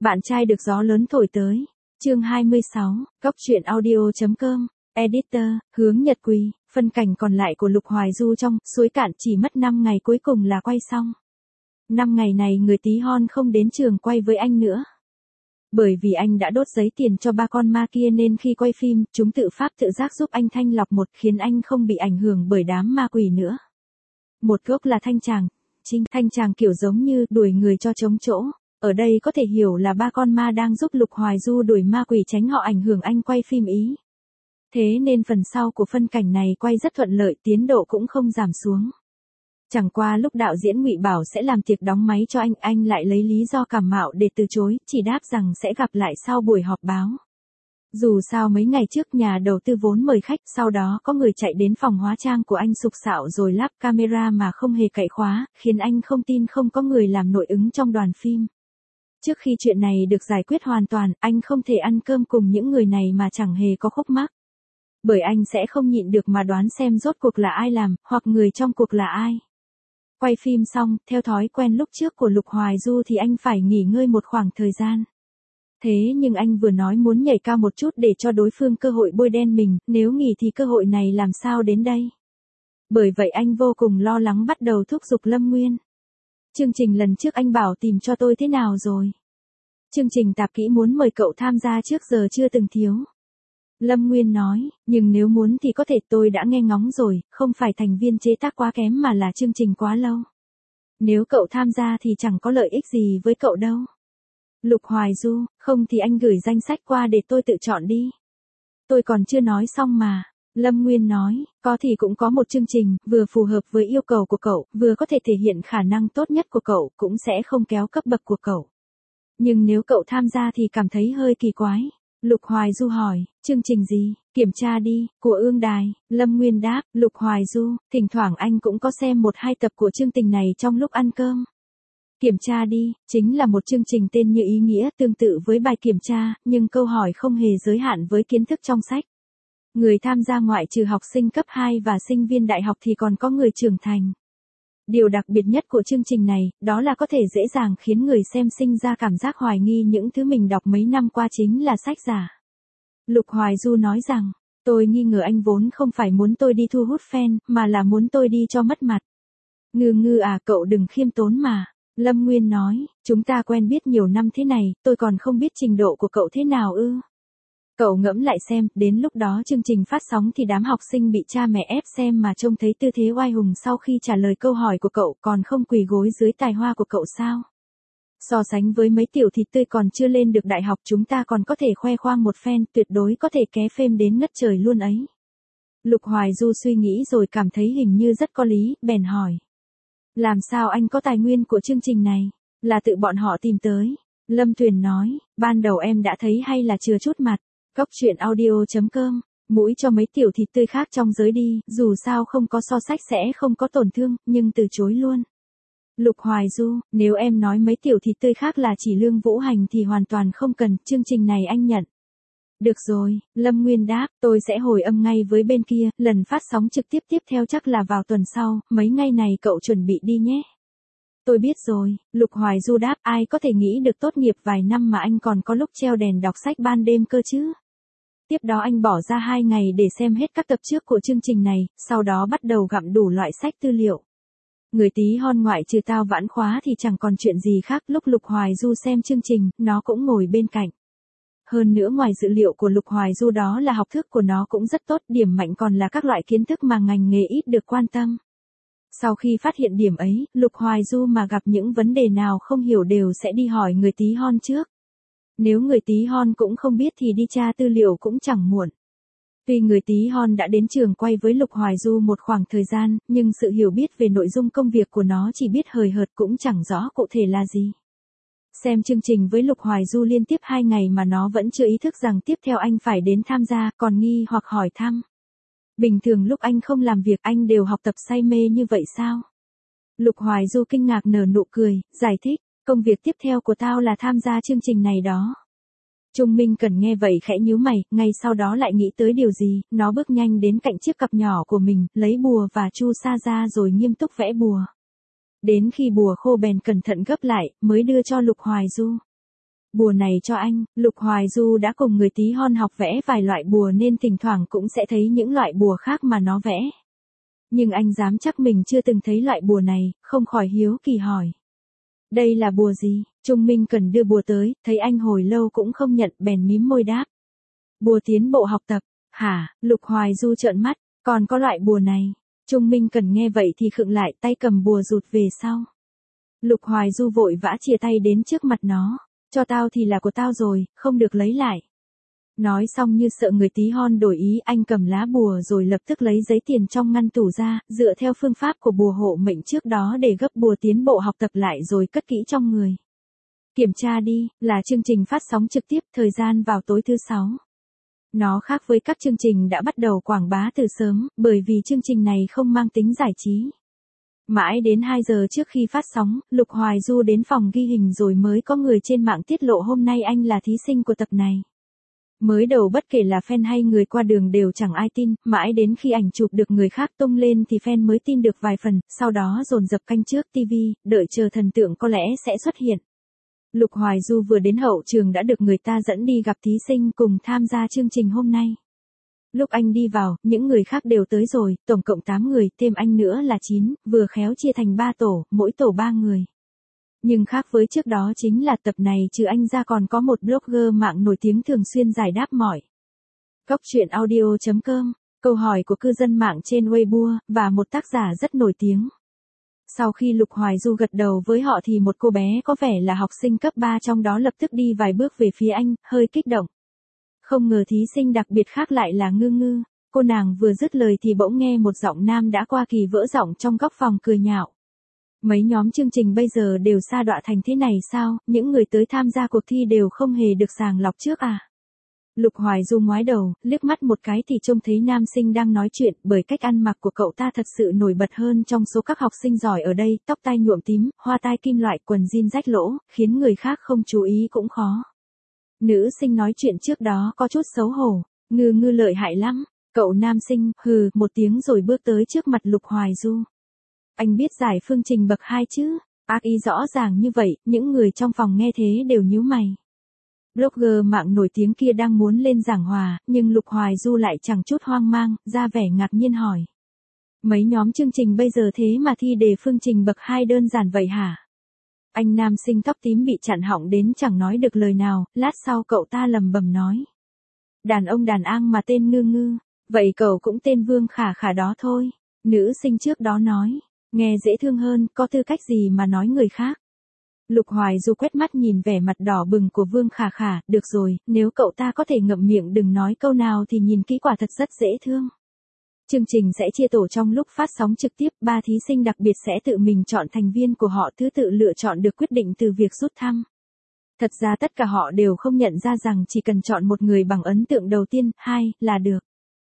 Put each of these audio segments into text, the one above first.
Bạn trai được gió lớn thổi tới. Chương 26, Góc truyện audio.com. Editor, Hướng Nhật Quỳ. Phân cảnh còn lại của Lục Hoài Du trong Suối Cạn chỉ mất 5 ngày cuối cùng là quay xong. 5 ngày này người tí hon không đến trường quay với anh nữa. Bởi vì anh đã đốt giấy tiền cho ba con ma kia nên khi quay phim, chúng tự pháp tự giác giúp anh thanh lọc khiến anh không bị ảnh hưởng bởi đám ma quỷ nữa. Một gốc là thanh tràng. Thanh tràng kiểu giống như đuổi người cho trống chỗ. Ở đây có thể hiểu là ba con ma đang giúp Lục Hoài Du đuổi ma quỷ tránh họ ảnh hưởng anh quay phim ý. Thế nên phần sau của phân cảnh này quay rất thuận lợi, tiến độ cũng không giảm xuống. Chẳng qua lúc đạo diễn Ngụy bảo sẽ làm tiệc đóng máy cho anh lại lấy lý do cảm mạo để từ chối, chỉ đáp rằng sẽ gặp lại sau buổi họp báo. Dù sao mấy ngày trước nhà đầu tư vốn mời khách, sau đó có người chạy đến phòng hóa trang của anh sục sạo rồi lắp camera mà không hề cậy khóa, khiến anh không tin không có người làm nội ứng trong đoàn phim. Trước khi chuyện này được giải quyết hoàn toàn, anh không thể ăn cơm cùng những người này mà chẳng hề có khúc mắc. Bởi anh sẽ không nhịn được mà đoán xem rốt cuộc là ai làm, hoặc người trong cuộc là ai. Quay phim xong, theo thói quen lúc trước của Lục Hoài Du thì anh phải nghỉ ngơi một khoảng thời gian. Thế nhưng anh vừa nói muốn nhảy cao một chút để cho đối phương cơ hội bôi đen mình, nếu nghỉ thì cơ hội này làm sao đến đây. Bởi vậy anh vô cùng lo lắng bắt đầu thúc giục Lâm Nguyên. Chương trình lần trước anh bảo tìm cho tôi thế nào rồi? Chương trình tạp kỹ muốn mời cậu tham gia trước giờ chưa từng thiếu. Lâm Nguyên nói, nhưng nếu muốn thì có thể, tôi đã nghe ngóng rồi, không phải thành viên chế tác quá kém mà là chương trình quá lâu. Nếu cậu tham gia thì chẳng có lợi ích gì với cậu đâu. Lục Hoài Du, không thì anh gửi danh sách qua để tôi tự chọn đi. Tôi còn chưa nói xong mà. Lâm Nguyên nói, có thì cũng có một chương trình, vừa phù hợp với yêu cầu của cậu, vừa có thể thể hiện khả năng tốt nhất của cậu, cũng sẽ không kéo cấp bậc của cậu. Nhưng nếu cậu tham gia thì cảm thấy hơi kỳ quái. Lục Hoài Du hỏi, chương trình gì? Kiểm tra đi, của Ương Đài. Lâm Nguyên đáp, Lục Hoài Du, thỉnh thoảng anh cũng có xem 1-2 tập của chương trình này trong lúc ăn cơm. Kiểm tra đi, chính là một chương trình tên như ý nghĩa, tương tự với bài kiểm tra, nhưng câu hỏi không hề giới hạn với kiến thức trong sách. Người tham gia ngoại trừ học sinh cấp 2 và sinh viên đại học thì còn có người trưởng thành. Điều đặc biệt nhất của chương trình này, đó là có thể dễ dàng khiến người xem sinh ra cảm giác hoài nghi những thứ mình đọc mấy năm qua chính là sách giả. Lục Hoài Du nói rằng, tôi nghi ngờ anh vốn không phải muốn tôi đi thu hút fan, mà là muốn tôi đi cho mất mặt. Ngư à, cậu đừng khiêm tốn mà. Lâm Nguyên nói, chúng ta quen biết nhiều năm thế này, tôi còn không biết trình độ của cậu thế nào ư. Cậu ngẫm lại xem, đến lúc đó chương trình phát sóng thì đám học sinh bị cha mẹ ép xem mà trông thấy tư thế oai hùng sau khi trả lời câu hỏi của cậu còn không quỳ gối dưới tài hoa của cậu sao? So sánh với mấy tiểu thịt tươi còn chưa lên được đại học, chúng ta còn có thể khoe khoang một phen, tuyệt đối có thể ké phêm đến ngất trời luôn ấy. Lục Hoài Du suy nghĩ rồi cảm thấy hình như rất có lý, bèn hỏi. Làm sao anh có tài nguyên của chương trình này? Là tự bọn họ tìm tới. Lâm Tuyền nói, ban đầu em đã thấy hay là chừa chút mặt. Góc truyện audio.com, mũi cho mấy tiểu thịt tươi khác trong giới đi, dù sao không có so sách sẽ không có tổn thương, nhưng từ chối luôn. Lục Hoài Du, nếu em nói mấy tiểu thịt tươi khác là chỉ Lương Vũ Hành thì hoàn toàn không cần, chương trình này anh nhận. Được rồi, Lâm Nguyên đáp, tôi sẽ hồi âm ngay với bên kia, lần phát sóng trực tiếp tiếp theo chắc là vào tuần sau, mấy ngày này cậu chuẩn bị đi nhé. Tôi biết rồi, Lục Hoài Du đáp, ai có thể nghĩ được tốt nghiệp vài năm mà anh còn có lúc treo đèn đọc sách ban đêm cơ chứ. Tiếp đó anh bỏ ra 2 ngày để xem hết các tập trước của chương trình này, sau đó bắt đầu gặm đủ loại sách tư liệu. Người tí hon ngoại trừ tao vãn khóa thì chẳng còn chuyện gì khác, lúc Lục Hoài Du xem chương trình, nó cũng ngồi bên cạnh. Hơn nữa ngoài dữ liệu của Lục Hoài Du đó là học thức của nó cũng rất tốt, điểm mạnh còn là các loại kiến thức mà ngành nghề ít được quan tâm. Sau khi phát hiện điểm ấy, Lục Hoài Du mà gặp những vấn đề nào không hiểu đều sẽ đi hỏi người tí hon trước. Nếu người tí hon cũng không biết thì đi tra tư liệu cũng chẳng muộn. Tuy người tí hon đã đến trường quay với Lục Hoài Du một khoảng thời gian, nhưng sự hiểu biết về nội dung công việc của nó chỉ biết hời hợt cũng chẳng rõ cụ thể là gì. Xem chương trình với Lục Hoài Du liên tiếp 2 ngày mà nó vẫn chưa ý thức rằng tiếp theo anh phải đến tham gia, còn nghi hoặc hỏi thăm. Bình thường lúc anh không làm việc anh đều học tập say mê như vậy sao? Lục Hoài Du kinh ngạc nở nụ cười, giải thích, công việc tiếp theo của tao là tham gia chương trình này đó. Trung Minh Cần nghe vậy khẽ nhíu mày, ngay sau đó lại nghĩ tới điều gì, nó bước nhanh đến cạnh chiếc cặp nhỏ của mình, lấy bùa và chu sa ra rồi nghiêm túc vẽ bùa. Đến khi bùa khô bèn cẩn thận gấp lại, mới đưa cho Lục Hoài Du. Bùa này cho anh, Lục Hoài Du đã cùng người tí hon học vẽ vài loại bùa nên thỉnh thoảng cũng sẽ thấy những loại bùa khác mà nó vẽ. Nhưng anh dám chắc mình chưa từng thấy loại bùa này, không khỏi hiếu kỳ hỏi. Đây là bùa gì? Trung Minh Cần đưa bùa tới, thấy anh hồi lâu cũng không nhận, bèn mím môi đáp. Bùa tiến bộ học tập. Hả? Lục Hoài Du trợn mắt, còn có loại bùa này. Trung Minh Cần nghe vậy thì khựng lại, tay cầm bùa rụt về sau. Lục Hoài Du vội vã chia tay đến trước mặt nó. Cho tao thì là của tao rồi, không được lấy lại. Nói xong như sợ người tí hon đổi ý, anh cầm lá bùa rồi lập tức lấy giấy tiền trong ngăn tủ ra, dựa theo phương pháp của bùa hộ mệnh trước đó để gấp bùa tiến bộ học tập lại rồi cất kỹ trong người. Kiểm tra đi, là chương trình phát sóng trực tiếp, thời gian vào tối thứ 6. Nó khác với các chương trình đã bắt đầu quảng bá từ sớm, bởi vì chương trình này không mang tính giải trí. Mãi đến 2 giờ trước khi phát sóng, Lục Hoài Du đến phòng ghi hình rồi mới có người trên mạng tiết lộ hôm nay anh là thí sinh của tập này. Mới đầu bất kể là fan hay người qua đường đều chẳng ai tin, mãi đến khi ảnh chụp được người khác tung lên thì fan mới tin được vài phần, sau đó dồn dập canh trước TV, đợi chờ thần tượng có lẽ sẽ xuất hiện. Lục Hoài Du vừa đến hậu trường đã được người ta dẫn đi gặp thí sinh cùng tham gia chương trình hôm nay. Lúc anh đi vào, những người khác đều tới rồi, tổng cộng 8 người, thêm anh nữa là 9, vừa khéo chia thành 3 tổ, mỗi tổ 3 người. Nhưng khác với trước đó chính là tập này trừ anh ra còn có một blogger mạng nổi tiếng thường xuyên giải đáp mọi. Cóc truyện audio.com, câu hỏi của cư dân mạng trên Weibo, và một tác giả rất nổi tiếng. Sau khi Lục Hoài Du gật đầu với họ thì một cô bé có vẻ là học sinh cấp 3 trong đó lập tức đi vài bước về phía anh, hơi kích động. Không ngờ thí sinh đặc biệt khác lại là Ngư Ngư. Cô nàng vừa dứt lời thì bỗng nghe một giọng nam đã qua kỳ vỡ giọng trong góc phòng cười nhạo. Mấy nhóm chương trình bây giờ đều sa đọa thành thế này sao, những người tới tham gia cuộc thi đều không hề được sàng lọc trước à? Lục Hoài Du ngoái đầu, liếc mắt một cái thì trông thấy nam sinh đang nói chuyện, bởi cách ăn mặc của cậu ta thật sự nổi bật hơn trong số các học sinh giỏi ở đây, tóc tai nhuộm tím, hoa tai kim loại, quần jean rách lỗ, khiến người khác không chú ý cũng khó. Nữ sinh nói chuyện trước đó có chút xấu hổ, Ngư Ngư lợi hại lắm. Cậu nam sinh, hừ, một tiếng rồi bước tới trước mặt Lục Hoài Du. Anh biết giải phương trình bậc 2 chứ? Ác ý rõ ràng như vậy, những người trong phòng nghe thế đều nhíu mày. Blogger mạng nổi tiếng kia đang muốn lên giảng hòa, nhưng Lục Hoài Du lại chẳng chút hoang mang, ra vẻ ngạc nhiên hỏi. Mấy nhóm chương trình bây giờ thế mà thi đề phương trình bậc 2 đơn giản vậy hả? Anh nam sinh tóc tím bị chặn họng đến chẳng nói được lời nào, lát sau cậu ta lầm bầm nói. Đàn ông đàn ang mà tên Ngư Ngư, vậy cậu cũng tên Vương Khả Khả đó thôi. Nữ sinh trước đó nói, nghe dễ thương hơn, có tư cách gì mà nói người khác. Lục Hoài Du quét mắt nhìn vẻ mặt đỏ bừng của Vương Khả Khả, được rồi, nếu cậu ta có thể ngậm miệng đừng nói câu nào thì nhìn kỹ quả thật rất dễ thương. Chương trình sẽ chia tổ trong lúc phát sóng trực tiếp, 3 thí sinh đặc biệt sẽ tự mình chọn thành viên của họ, thứ tự lựa chọn được quyết định từ việc rút thăm. Thật ra tất cả họ đều không nhận ra rằng chỉ cần chọn một người bằng ấn tượng đầu tiên, 2, là được.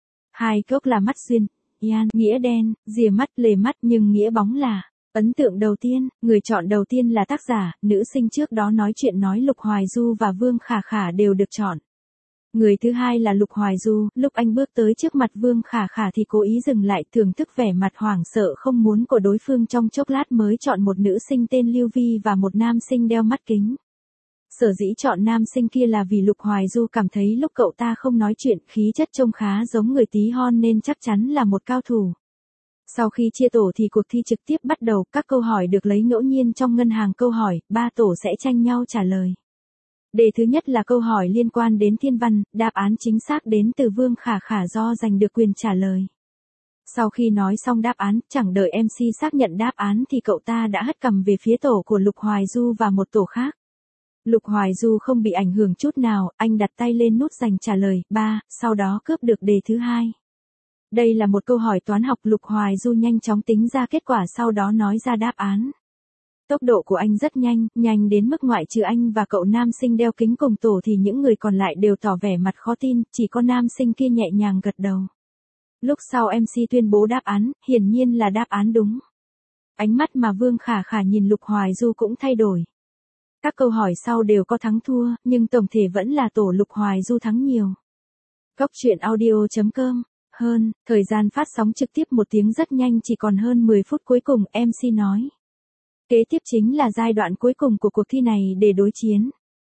2 gốc là mắt duyên, Ian, nghĩa đen, rìa mắt, lề mắt, nhưng nghĩa bóng là ấn tượng đầu tiên. Người chọn đầu tiên là tác giả, nữ sinh trước đó nói chuyện nói Lục Hoài Du và Vương Khả Khả đều được chọn. Người thứ hai là Lục Hoài Du, lúc anh bước tới trước mặt Vương Khả Khả thì cố ý dừng lại, thưởng thức vẻ mặt hoảng sợ không muốn của đối phương, trong chốc lát mới chọn một nữ sinh tên Lưu Vi và một nam sinh đeo mắt kính. Sở dĩ chọn nam sinh kia là vì Lục Hoài Du cảm thấy lúc cậu ta không nói chuyện, khí chất trông khá giống người tí hon nên chắc chắn là một cao thủ. Sau khi chia tổ thì cuộc thi trực tiếp bắt đầu, các câu hỏi được lấy ngẫu nhiên trong ngân hàng câu hỏi, 3 tổ sẽ tranh nhau trả lời. Đề thứ nhất là câu hỏi liên quan đến thiên văn, đáp án chính xác đến từ Vương Khả Khả do giành được quyền trả lời. Sau khi nói xong đáp án, chẳng đợi MC xác nhận đáp án thì cậu ta đã hất cằm về phía tổ của Lục Hoài Du và một tổ khác. Lục Hoài Du không bị ảnh hưởng chút nào, anh đặt tay lên nút giành trả lời, 3, sau đó cướp được đề thứ hai. Đây là một câu hỏi toán học, Lục Hoài Du nhanh chóng tính ra kết quả sau đó nói ra đáp án. Tốc độ của anh rất nhanh, nhanh đến mức ngoại trừ anh và cậu nam sinh đeo kính cùng tổ thì những người còn lại đều tỏ vẻ mặt khó tin, chỉ có nam sinh kia nhẹ nhàng gật đầu. Lúc sau MC tuyên bố đáp án, hiển nhiên là đáp án đúng. Ánh mắt mà Vương Khả Khả nhìn Lục Hoài Du cũng thay đổi. Các câu hỏi sau đều có thắng thua, nhưng tổng thể vẫn là tổ Lục Hoài Du thắng nhiều. Cóc truyện audio.com, thời gian phát sóng trực tiếp 1 tiếng rất nhanh, chỉ còn hơn 10 phút cuối cùng, MC nói. Kế tiếp chính là giai đoạn cuối cùng của cuộc thi này để đối chiến.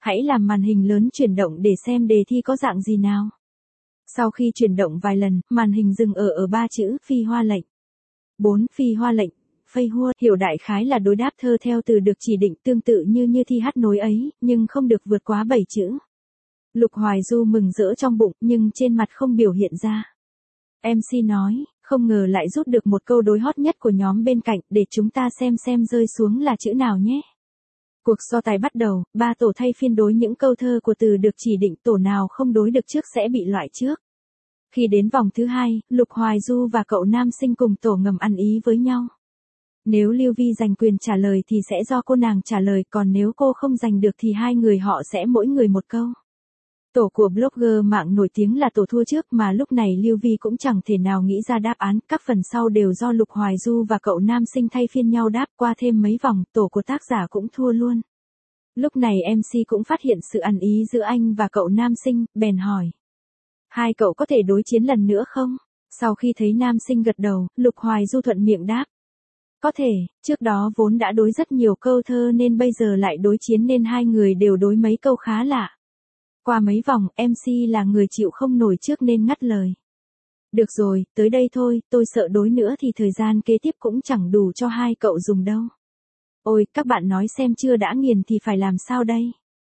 Hãy làm màn hình lớn chuyển động để xem đề thi có dạng gì nào. Sau khi chuyển động vài lần, màn hình dừng ở 3 chữ phi hoa lệnh. 4. Phi hoa lệnh. Phây hua, hiểu đại khái là đối đáp thơ theo từ được chỉ định tương tự như thi hát nối ấy, nhưng không được vượt quá 7 chữ. Lục Hoài Du mừng rỡ trong bụng, nhưng trên mặt không biểu hiện ra. MC nói, không ngờ lại rút được một câu đối hot nhất của nhóm bên cạnh, để chúng ta xem rơi xuống là chữ nào nhé. Cuộc so tài bắt đầu, 3 tổ thay phiên đối những câu thơ của từ được chỉ định, tổ nào không đối được trước sẽ bị loại trước. Khi đến vòng thứ 2, Lục Hoài Du và cậu nam sinh cùng tổ ngầm ăn ý với nhau. Nếu Lưu Vi giành quyền trả lời thì sẽ do cô nàng trả lời, còn nếu cô không giành được thì hai người họ sẽ mỗi người một câu. Tổ của blogger mạng nổi tiếng là tổ thua trước, mà lúc này Lưu Vi cũng chẳng thể nào nghĩ ra đáp án, các phần sau đều do Lục Hoài Du và cậu nam sinh thay phiên nhau đáp. Qua thêm mấy vòng, tổ của tác giả cũng thua luôn. Lúc này MC cũng phát hiện sự ăn ý giữa anh và cậu nam sinh, bèn hỏi. Hai cậu có thể đối chiến lần nữa không? Sau khi thấy nam sinh gật đầu, Lục Hoài Du thuận miệng đáp. Có thể, trước đó vốn đã đối rất nhiều câu thơ nên bây giờ lại đối chiến, nên hai người đều đối mấy câu khá lạ. Qua mấy vòng, MC là người chịu không nổi trước nên ngắt lời. Được rồi, tới đây thôi, tôi sợ đối nữa thì thời gian kế tiếp cũng chẳng đủ cho hai cậu dùng đâu. Ôi, các bạn nói xem, chưa đã nghiền thì phải làm sao đây?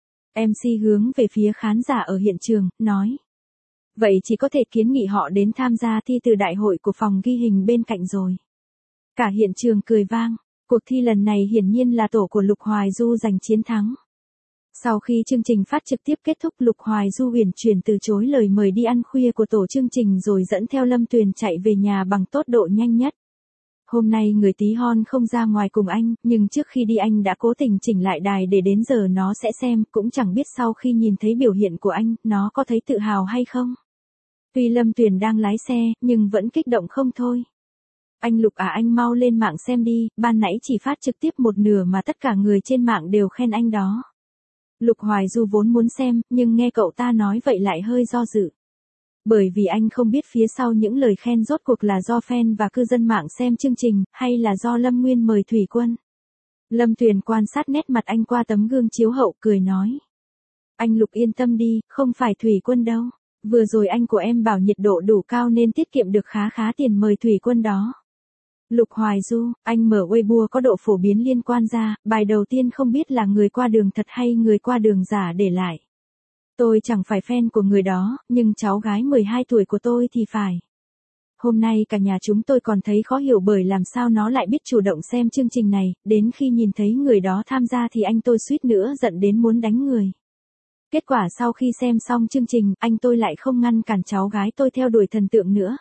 MC hướng về phía khán giả ở hiện trường, nói. Vậy chỉ có thể kiến nghị họ đến tham gia thi từ đại hội của phòng ghi hình bên cạnh rồi. Cả hiện trường cười vang, cuộc thi lần này hiển nhiên là tổ của Lục Hoài Du giành chiến thắng. Sau khi chương trình phát trực tiếp kết thúc, Lục Hoài Du uyển chuyển từ chối lời mời đi ăn khuya của tổ chương trình rồi dẫn theo Lâm Tuyền chạy về nhà bằng tốc độ nhanh nhất. Hôm nay người tí hon không ra ngoài cùng anh, nhưng trước khi đi anh đã cố tình chỉnh lại đài để đến giờ nó sẽ xem, cũng chẳng biết sau khi nhìn thấy biểu hiện của anh, nó có thấy tự hào hay không. Tuy Lâm Tuyền đang lái xe, nhưng vẫn kích động không thôi. Anh Lục à, anh mau lên mạng xem đi, ban nãy chỉ phát trực tiếp một nửa mà tất cả người trên mạng đều khen anh đó. Lục Hoài Du vốn muốn xem, nhưng nghe cậu ta nói vậy lại hơi do dự. Bởi vì anh không biết phía sau những lời khen rốt cuộc là do fan và cư dân mạng xem chương trình, hay là do Lâm Nguyên mời Thủy Quân. Lâm Tuyền quan sát nét mặt anh qua tấm gương chiếu hậu, cười nói. Anh Lục yên tâm đi, không phải Thủy Quân đâu. Vừa rồi anh của em bảo nhiệt độ đủ cao nên tiết kiệm được khá tiền mời Thủy Quân đó. Lục Hoài Du, anh mở Weibo có độ phổ biến liên quan ra, bài đầu tiên không biết là người qua đường thật hay người qua đường giả để lại. Tôi chẳng phải fan của người đó, nhưng cháu gái 12 tuổi của tôi thì phải. Hôm nay cả nhà chúng tôi còn thấy khó hiểu bởi làm sao nó lại biết chủ động xem chương trình này, đến khi nhìn thấy người đó tham gia thì anh tôi suýt nữa giận đến muốn đánh người. Kết quả sau khi xem xong chương trình, anh tôi lại không ngăn cản cháu gái tôi theo đuổi thần tượng nữa.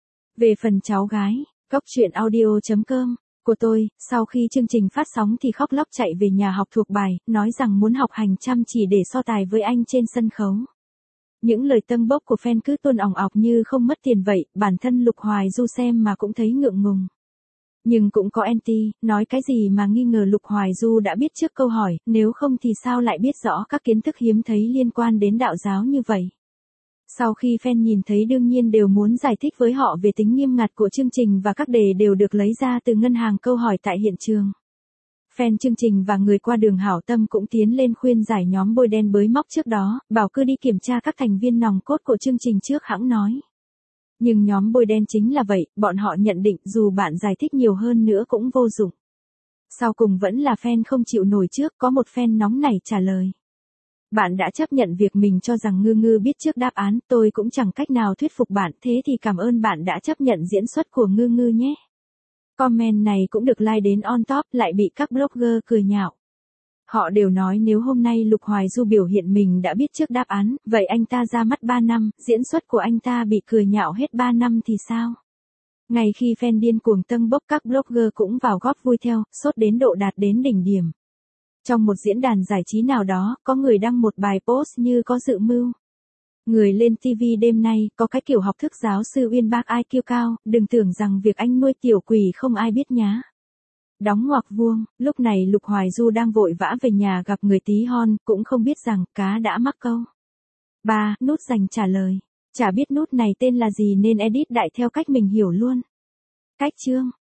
Về phần cháu gái, Góc truyện audio.com của tôi, sau khi chương trình phát sóng thì khóc lóc chạy về nhà học thuộc bài, nói rằng muốn học hành chăm chỉ để so tài với anh trên sân khấu. Những lời tâng bốc của fan cứ tuôn ỏng ọc như không mất tiền vậy, bản thân Lục Hoài Du xem mà cũng thấy ngượng ngùng. Nhưng cũng có anti, nói cái gì mà nghi ngờ Lục Hoài Du đã biết trước câu hỏi, nếu không thì sao lại biết rõ các kiến thức hiếm thấy liên quan đến đạo giáo như vậy. Sau khi fan nhìn thấy đương nhiên đều muốn giải thích với họ về tính nghiêm ngặt của chương trình và các đề đều được lấy ra từ ngân hàng câu hỏi tại hiện trường. Fan chương trình và người qua đường hảo tâm cũng tiến lên khuyên giải nhóm bôi đen bới móc trước đó, bảo cứ đi kiểm tra các thành viên nòng cốt của chương trình trước hãng nói. Nhưng nhóm bôi đen chính là vậy, bọn họ nhận định dù bạn giải thích nhiều hơn nữa cũng vô dụng. Sau cùng vẫn là fan không chịu nổi trước, có một fan nóng nảy trả lời. Bạn đã chấp nhận việc mình cho rằng Ngư Ngư biết trước đáp án, tôi cũng chẳng cách nào thuyết phục bạn, thế thì cảm ơn bạn đã chấp nhận diễn xuất của Ngư Ngư nhé. Comment này cũng được like đến on top, lại bị các blogger cười nhạo. Họ đều nói nếu hôm nay Lục Hoài Du biểu hiện mình đã biết trước đáp án, vậy anh ta ra mắt 3 năm, diễn xuất của anh ta bị cười nhạo hết 3 năm thì sao? Ngay khi fan điên cuồng tâng bốc, các blogger cũng vào góp vui theo, sốt đến độ đạt đến đỉnh điểm. Trong một diễn đàn giải trí nào đó, có người đăng một bài post như có dự mưu. Người lên TV đêm nay, có cái kiểu học thức giáo sư uyên bác IQ cao, đừng tưởng rằng việc anh nuôi tiểu quỷ không ai biết nhá. Đóng ngoặc vuông, lúc này Lục Hoài Du đang vội vã về nhà gặp người tí hon, cũng không biết rằng cá đã mắc câu. 3. Nút dành trả lời. Chả biết nút này tên là gì nên edit đại theo cách mình hiểu luôn. Cách chương.